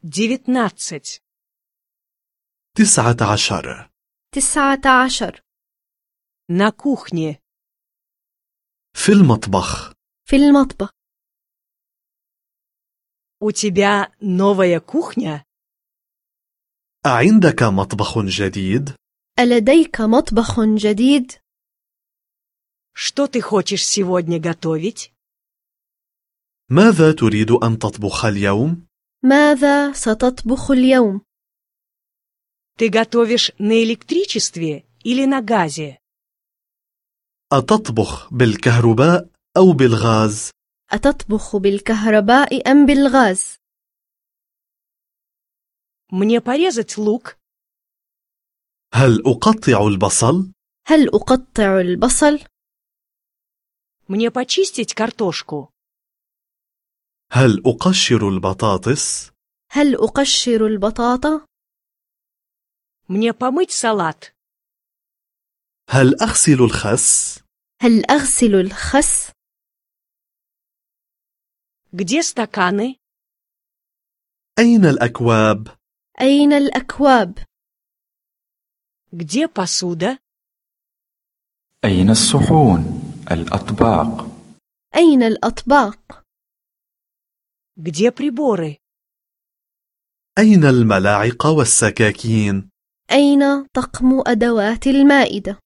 19. 19. 19. На кухне. في المطبخ. في المطبخ. У тебя новая кухня? أعندك مطبخ جديد؟ ألديك مطبخ جديد؟ Что ты хочешь сегодня готовить? ماذا تريد أن تطبخ اليوم؟ ماذا ستطبخ اليوم؟ Ты готовишь на электричестве или на газе? أتطبخ بالكهرباء أو بالغاز؟ أتطبخ بالكهرباء أم بالغاز؟ Мне порезать лук? هل أقطع البصل؟ هل أقطع البصل؟ Мне почистить картошку? هل أقشر البطاطس؟ هل أقشر البطاطا؟ Мне помыть салат? هل أغسل الخس؟ هل أغسل الخس؟ Где стаканы? أين الأكواب؟ أين الأكواب؟ Где посуда? أين الصحون؟ الأطباق. أين الأطباق؟ Где приборы? أين الملاعق والسكاكين؟ أين طقم أدوات المائدة؟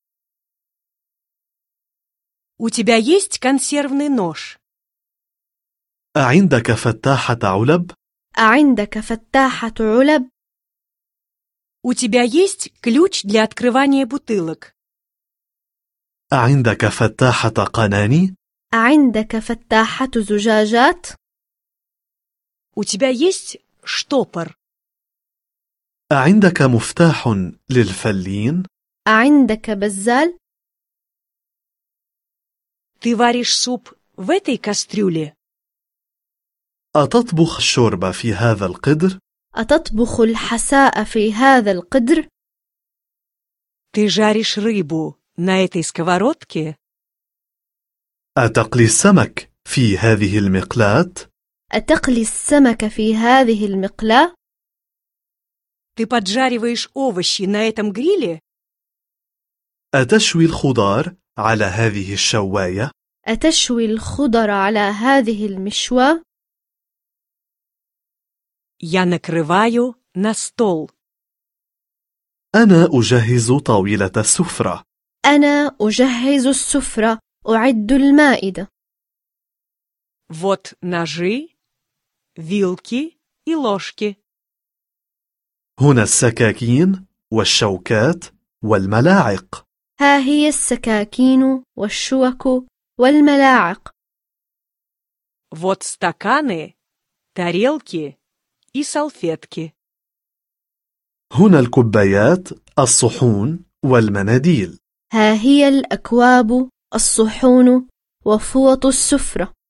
У тебя есть консервный нож? أعندك فتاحة علب؟ أعندك فتاحة علب؟ У тебя есть ключ для открывания бутылок? أعندك فتاحة قناني؟ أعندك فتاحة زجاجات؟ У тебя есть штопор? أعندك مفتاح للفلين؟ أعندك بزال؟ Ты варишь суп в этой кастрюле? أتطبخ الشوربة في هذا القدر؟ أتطبخ الحساء في هذا القدر؟ Ты жаришь рыбу на этой сковородке? أتقلي السمك في هذه المقلاة؟ أتقلي السمك في هذه المقلاة؟ Ты поджариваешь овощи на этом гриле? أتشوي الخضار على هذه الشواية؟ أتشوي الخضر على هذه المشواة؟ Я накрываю на стол. أنا أجهز طاولة السفرة. أنا أجهز السفرة، أعد المائدة. Вот ножи, вилки и ложки. هنا السكاكين والشوكات والملاعق. ها هي السكاكين والشوك والملاعق. Вот стаканы, тарелки и салфетки. هنا الكبايات، الصحون والمناديل. ها هي الأكواب، الصحون وفوط السفرة.